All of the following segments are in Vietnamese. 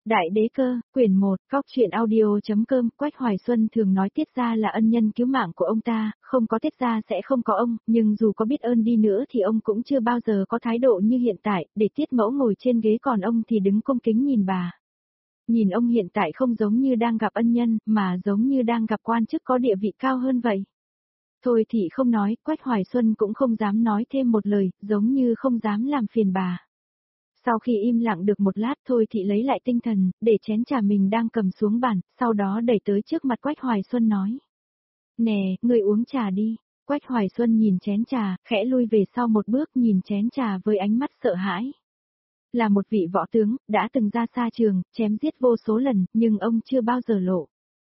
Đại đế cơ, quyển 1, Cóc truyện audio.com. Quách Hoài Xuân thường nói Tiết gia là ân nhân cứu mạng của ông ta, không có Tiết gia sẽ không có ông, nhưng dù có biết ơn đi nữa thì ông cũng chưa bao giờ có thái độ như hiện tại, để Tiết mẫu ngồi trên ghế còn ông thì đứng cung kính nhìn bà. Nhìn ông hiện tại không giống như đang gặp ân nhân, mà giống như đang gặp quan chức có địa vị cao hơn vậy. Thôi thì không nói, Quách Hoài Xuân cũng không dám nói thêm một lời, giống như không dám làm phiền bà. Sau khi im lặng được một lát Thôi Thị lấy lại tinh thần, để chén trà mình đang cầm xuống bàn, sau đó đẩy tới trước mặt Quách Hoài Xuân nói. Nè, ngươi uống trà đi. Quách Hoài Xuân nhìn chén trà, khẽ lui về sau một bước nhìn chén trà với ánh mắt sợ hãi. Là một vị võ tướng, đã từng ra xa trường, chém giết vô số lần, nhưng ông chưa bao giờ lộ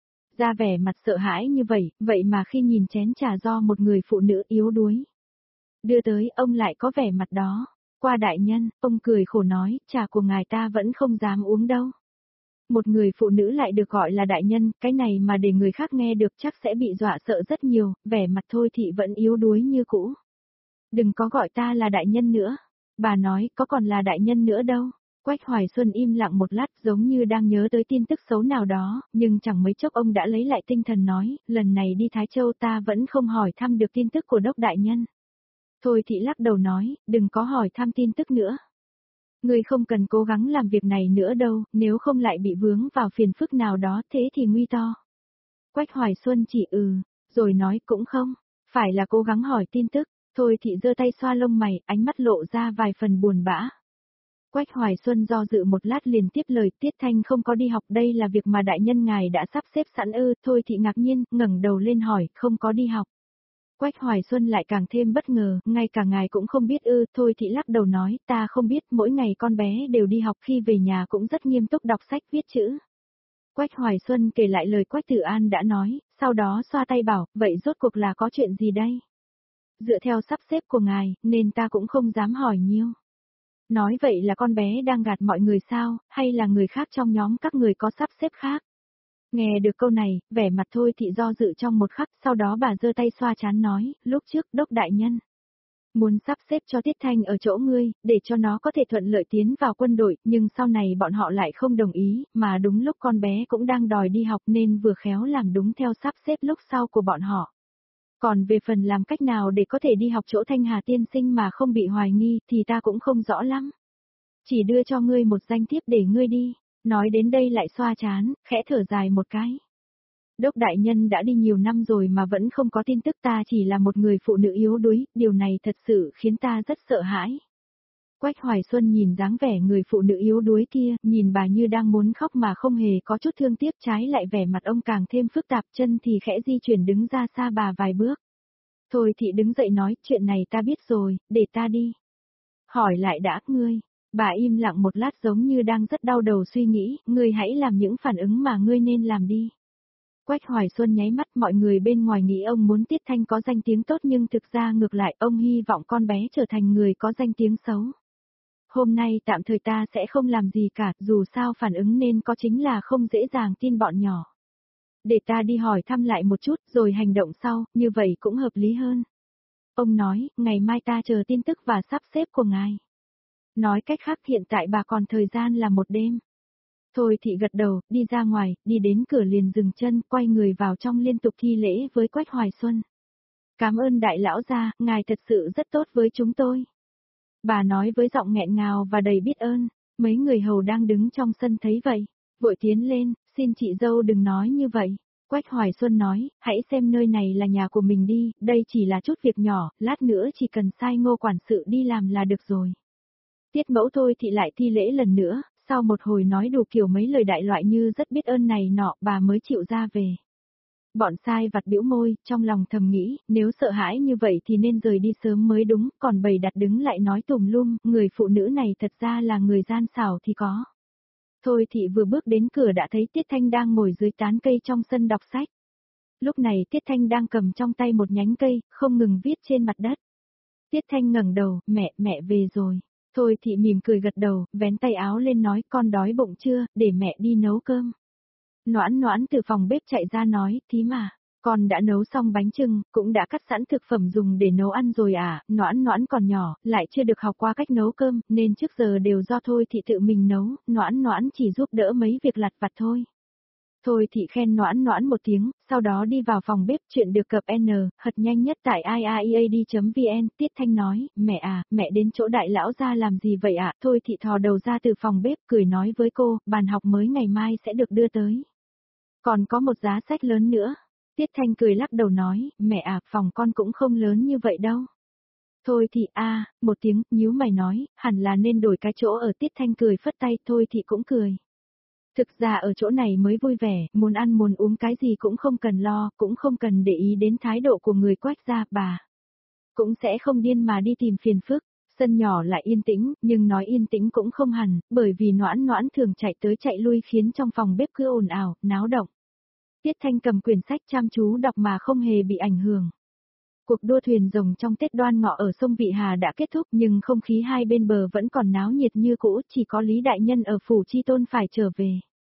ra vẻ mặt sợ hãi như vậy, vậy mà khi nhìn chén trà do một người phụ nữ yếu đuối đưa tới, ông lại có vẻ mặt đó. Qua đại nhân, ông cười khổ nói, trà của ngài ta vẫn không dám uống đâu. Một người phụ nữ lại được gọi là đại nhân, cái này mà để người khác nghe được chắc sẽ bị dọa sợ rất nhiều, vẻ mặt Thôi Thị vẫn yếu đuối như cũ. Đừng có gọi ta là đại nhân nữa. Bà nói, có còn là đại nhân nữa đâu. Quách Hoài Xuân im lặng một lát giống như đang nhớ tới tin tức xấu nào đó, nhưng chẳng mấy chốc ông đã lấy lại tinh thần nói, lần này đi Thái Châu ta vẫn không hỏi thăm được tin tức của Đốc đại nhân. Thôi Thị lắc đầu nói, đừng có hỏi thăm tin tức nữa. Ngươi không cần cố gắng làm việc này nữa đâu, nếu không lại bị vướng vào phiền phức nào đó thế thì nguy to. Quách Hoài Xuân chỉ rồi nói cũng không, phải là cố gắng hỏi tin tức. Thôi Thị giơ tay xoa lông mày, ánh mắt lộ ra vài phần buồn bã. Quách Hoài Xuân do dự một lát liền tiếp lời, Tiết Thanh không có đi học, đây là việc mà đại nhân ngài đã sắp xếp sẵn Thôi Thị ngạc nhiên, ngẩng đầu lên hỏi, không có đi học. Quách Hoài Xuân lại càng thêm bất ngờ, ngay cả ngài cũng không biết Thôi Thị lắc đầu nói, ta không biết, mỗi ngày con bé đều đi học, khi về nhà cũng rất nghiêm túc đọc sách viết chữ. Quách Hoài Xuân kể lại lời Quách Tử An đã nói, sau đó xoa tay bảo, vậy rốt cuộc là có chuyện gì đây? Dựa theo sắp xếp của ngài, nên ta cũng không dám hỏi nhiều. Nói vậy là con bé đang gạt mọi người sao, hay là người khác trong nhóm các người có sắp xếp khác? Nghe được câu này, vẻ mặt Thôi Thị do dự trong một khắc, sau đó bà giơ tay xoa trán nói, lúc trước Đốc đại nhân muốn sắp xếp cho Tiết Thanh ở chỗ ngươi, để cho nó có thể thuận lợi tiến vào quân đội, nhưng sau này bọn họ lại không đồng ý, mà đúng lúc con bé cũng đang đòi đi học nên vừa khéo làm đúng theo sắp xếp lúc sau của bọn họ. Còn về phần làm cách nào để có thể đi học chỗ Thanh Hà tiên sinh mà không bị hoài nghi thì ta cũng không rõ lắm. Chỉ đưa cho ngươi một danh thiếp để ngươi đi. Nói đến đây lại xoa trán, khẽ thở dài một cái. Đốc đại nhân đã đi nhiều năm rồi mà vẫn không có tin tức, ta chỉ là một người phụ nữ yếu đuối, điều này thật sự khiến ta rất sợ hãi. Quách Hoài Xuân nhìn dáng vẻ người phụ nữ yếu đuối kia, nhìn bà như đang muốn khóc mà không hề có chút thương tiếc, trái lại vẻ mặt ông càng thêm phức tạp, chân thì khẽ di chuyển đứng ra xa bà vài bước. Thôi Thị đứng dậy nói, chuyện này ta biết rồi, để ta đi. Hỏi lại đã, ngươi. Bà im lặng một lát giống như đang rất đau đầu suy nghĩ, ngươi hãy làm những phản ứng mà ngươi nên làm đi. Quách Hoài Xuân nháy mắt, mọi người bên ngoài nghĩ ông muốn Tiết Thanh có danh tiếng tốt nhưng thực ra ngược lại ông hy vọng con bé trở thành người có danh tiếng xấu. Hôm nay tạm thời ta sẽ không làm gì cả, dù sao phản ứng nên có chính là không dễ dàng tin bọn nhỏ. Để ta đi hỏi thăm lại một chút rồi hành động sau, như vậy cũng hợp lý hơn. Ông nói, ngày mai ta chờ tin tức và sắp xếp của ngài. Nói cách khác hiện tại bà còn thời gian là một đêm. Thôi Thị gật đầu, đi ra ngoài, đi đến cửa liền dừng chân, quay người vào trong liên tục thi lễ với Quách Hoài Xuân. Cảm ơn đại lão gia, ngài thật sự rất tốt với chúng tôi. Bà nói với giọng nghẹn ngào và đầy biết ơn, mấy người hầu đang đứng trong sân thấy vậy, vội tiến lên, xin chị dâu đừng nói như vậy. Quách Hoài Xuân nói, hãy xem nơi này là nhà của mình đi, đây chỉ là chút việc nhỏ, lát nữa chỉ cần sai Ngô quản sự đi làm là được rồi. Tiết mẫu Thôi Thị lại thi lễ lần nữa, sau một hồi nói đủ kiểu mấy lời đại loại như rất biết ơn này nọ, bà mới chịu ra về. Bọn sai vặt bĩu môi, trong lòng thầm nghĩ, nếu sợ hãi như vậy thì nên rời đi sớm mới đúng, còn bầy đặt đứng lại nói tùm lum, người phụ nữ này thật ra là người gian xảo thì có. Thôi Thị vừa bước đến cửa đã thấy Tiết Thanh đang ngồi dưới tán cây trong sân đọc sách. Lúc này Tiết Thanh đang cầm trong tay một nhánh cây, không ngừng viết trên mặt đất. Tiết Thanh ngẩng đầu, mẹ về rồi. Thôi Thị mỉm cười gật đầu, vén tay áo lên nói, con đói bụng chưa, để mẹ đi nấu cơm. Noãn Noãn từ phòng bếp chạy ra nói, thím à, Con đã nấu xong bánh chưng, cũng đã cắt sẵn thực phẩm dùng để nấu ăn rồi à, Noãn Noãn còn nhỏ, lại chưa được học qua cách nấu cơm, nên trước giờ đều do Thôi Thị tự mình nấu, Noãn Noãn chỉ giúp đỡ mấy việc lặt vặt thôi. Thôi Thị khen Noãn Noãn một tiếng, sau đó đi vào phòng bếp, chuyện được cập N, hật nhanh nhất tại iaead.vn, Tiết Thanh nói, mẹ à, mẹ đến chỗ đại lão gia làm gì vậy ạ? Thôi Thị thò đầu ra từ phòng bếp, cười nói với cô, bàn học mới ngày mai sẽ được đưa tới. Còn có một giá sách lớn nữa. Tiết Thanh cười lắc đầu nói, mẹ à, phòng con cũng không lớn như vậy đâu. Thôi Thị một tiếng, nhíu mày nói, hẳn là nên đổi cái chỗ ở. Tiết Thanh cười phất tay, Thôi Thị cũng cười. Thực ra ở chỗ này mới vui vẻ, muốn ăn muốn uống cái gì cũng không cần lo, cũng không cần để ý đến thái độ của người Quách gia, bà cũng sẽ không điên mà đi tìm phiền phức. Sân nhỏ lại yên tĩnh, nhưng nói yên tĩnh cũng không hẳn, bởi vì Noãn Noãn thường chạy tới chạy lui khiến trong phòng bếp cứ ồn ào, náo động. Tiết Thanh cầm quyển sách chăm chú đọc mà không hề bị ảnh hưởng. Cuộc đua thuyền rồng trong Tết Đoan Ngọ ở sông Vị Hà đã kết thúc nhưng không khí hai bên bờ vẫn còn náo nhiệt như cũ, chỉ có Lý Đại Nhân ở Phủ Chi Tôn phải trở về.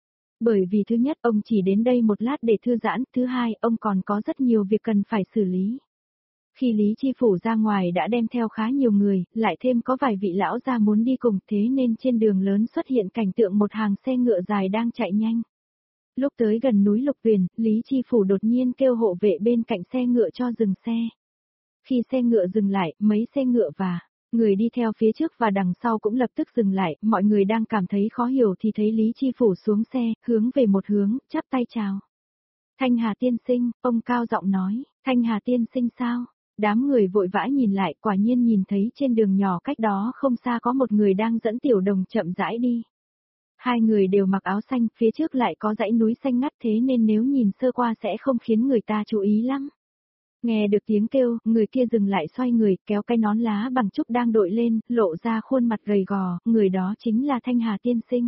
Bởi vì thứ nhất ông chỉ đến đây một lát để thư giãn, thứ hai ông còn có rất nhiều việc cần phải xử lý. Khi Lý Chi Phủ ra ngoài đã đem theo khá nhiều người, lại thêm có vài vị lão gia muốn đi cùng, thế nên trên đường lớn xuất hiện cảnh tượng một hàng xe ngựa dài đang chạy nhanh. Lúc tới gần núi Lục Tuyền, Lý Chi Phủ đột nhiên kêu hộ vệ bên cạnh xe ngựa cho dừng xe. Khi xe ngựa dừng lại, mấy xe ngựa và người đi theo phía trước và đằng sau cũng lập tức dừng lại, mọi người đang cảm thấy khó hiểu thì thấy Lý Chi Phủ xuống xe, hướng về một hướng, chắp tay chào. Thanh Hà tiên sinh, ông cao giọng nói, Thanh Hà tiên sinh sao? Đám người vội vã nhìn lại, quả nhiên nhìn thấy trên đường nhỏ cách đó không xa có một người đang dẫn Tiểu Đồng chậm rãi đi. Hai người đều mặc áo xanh, phía trước lại có dãy núi xanh ngắt, thế nên nếu nhìn sơ qua sẽ không khiến người ta chú ý lắm. Nghe được tiếng kêu, người kia dừng lại xoay người, kéo cái nón lá bằng trúc đang đội lên, lộ ra khuôn mặt gầy gò, người đó chính là Thanh Hà tiên sinh.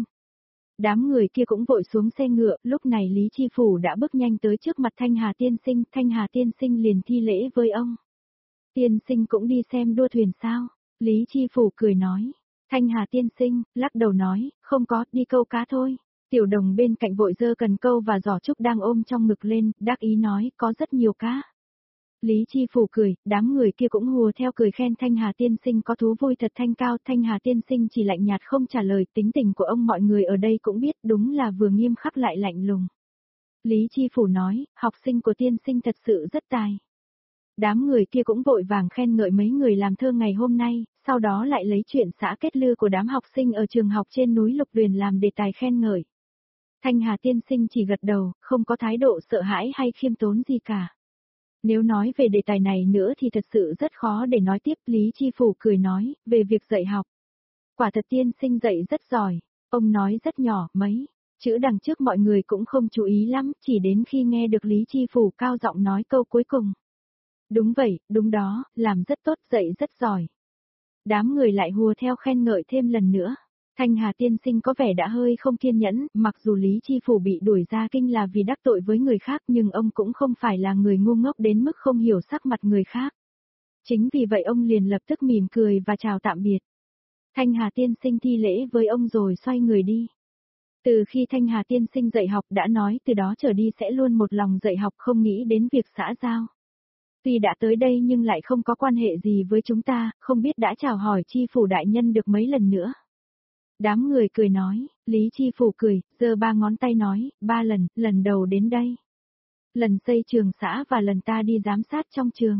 Đám người kia cũng vội xuống xe ngựa, lúc này Lý Chi Phủ đã bước nhanh tới trước mặt Thanh Hà tiên sinh liền thi lễ với ông. Tiên sinh cũng đi xem đua thuyền sao? Lý Chi Phủ cười nói. Thanh Hà tiên sinh, lắc đầu nói, không có, đi câu cá thôi. Tiểu Đồng bên cạnh vội giơ cần câu và giỏ trúc đang ôm trong ngực lên, đắc ý nói, có rất nhiều cá. Lý Chi Phủ cười, đám người kia cũng hùa theo cười khen Thanh Hà tiên sinh có thú vui thật thanh cao. Thanh Hà tiên sinh chỉ lạnh nhạt không trả lời, tính tình của ông mọi người ở đây cũng biết, đúng là vừa nghiêm khắc lại lạnh lùng. Lý Chi Phủ nói, học sinh của tiên sinh thật sự rất tài. Đám người kia cũng vội vàng khen ngợi mấy người làm thơ ngày hôm nay, sau đó lại lấy chuyện xã kết lư của đám học sinh ở trường học trên núi Lục Tuyền làm đề tài khen ngợi. Thanh Hà tiên sinh chỉ gật đầu, không có thái độ sợ hãi hay khiêm tốn gì cả. Nếu nói về đề tài này nữa thì thật sự rất khó để nói tiếp. Lý Chi Phủ cười nói, về việc dạy học. Quả thật tiên sinh dạy rất giỏi, ông nói rất nhỏ, mấy chữ đằng trước mọi người cũng không chú ý lắm, chỉ đến khi nghe được Lý Chi Phủ cao giọng nói câu cuối cùng. Đúng vậy, đúng đó, làm rất tốt, dạy rất giỏi. Đám người lại hùa theo khen ngợi thêm lần nữa. Thanh Hà tiên sinh có vẻ đã hơi không kiên nhẫn, mặc dù Lý Chi Phủ bị đuổi ra kinh là vì đắc tội với người khác nhưng ông cũng không phải là người ngu ngốc đến mức không hiểu sắc mặt người khác. Chính vì vậy ông liền lập tức mỉm cười và chào tạm biệt. Thanh Hà tiên sinh thi lễ với ông rồi xoay người đi. Từ khi Thanh Hà tiên sinh dạy học đã nói từ đó trở đi sẽ luôn một lòng dạy học không nghĩ đến việc xã giao. Tuy đã tới đây nhưng lại không có quan hệ gì với chúng ta, không biết đã chào hỏi Chi Phủ đại nhân được mấy lần nữa. Đám người cười nói, Lý Chi Phủ cười, giơ ba ngón tay nói, 3 lần, lần đầu đến đây. Lần xây trường xã và lần ta đi giám sát trong trường.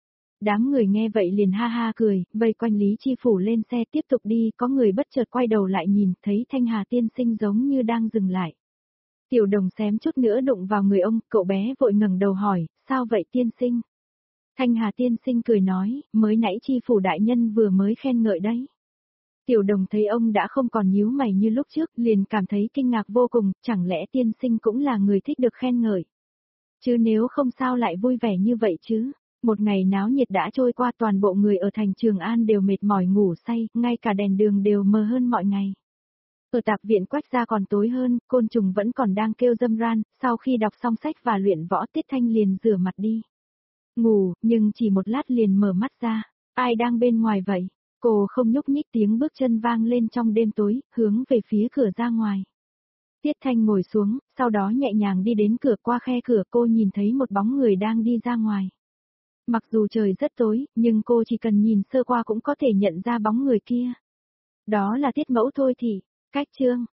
Đám người nghe vậy liền ha ha cười, vây quanh Lý Chi Phủ lên xe tiếp tục đi, có người bất chợt quay đầu lại nhìn, thấy Thanh Hà tiên sinh giống như đang dừng lại. Tiểu Đồng xém chút nữa đụng vào người ông, cậu bé vội ngẩng đầu hỏi, sao vậy tiên sinh? Thanh Hà tiên sinh cười nói, mới nãy Chi Phủ đại nhân vừa mới khen ngợi đấy. Tiểu Đồng thấy ông đã không còn nhíu mày như lúc trước, liền cảm thấy kinh ngạc vô cùng, chẳng lẽ tiên sinh cũng là người thích được khen ngợi. Chứ nếu không sao lại vui vẻ như vậy chứ. Một ngày náo nhiệt đã trôi qua, toàn bộ người ở thành Trường An đều mệt mỏi ngủ say, ngay cả đèn đường đều mờ hơn mọi ngày. Ở tạp viện Quách gia còn tối hơn, côn trùng vẫn còn đang kêu râm ran, sau khi đọc xong sách và luyện võ Tiết Thanh liền rửa mặt đi. Ngủ, nhưng chỉ một lát liền mở mắt ra. Ai đang bên ngoài vậy? Cô không nhúc nhích, tiếng bước chân vang lên trong đêm tối, hướng về phía cửa ra ngoài. Tiết Thanh ngồi xuống, sau đó nhẹ nhàng đi đến cửa, qua khe cửa cô nhìn thấy một bóng người đang đi ra ngoài. Mặc dù trời rất tối, nhưng cô chỉ cần nhìn sơ qua cũng có thể nhận ra bóng người kia. Đó là Tiết Mẫu Thôi Thị. Cách chương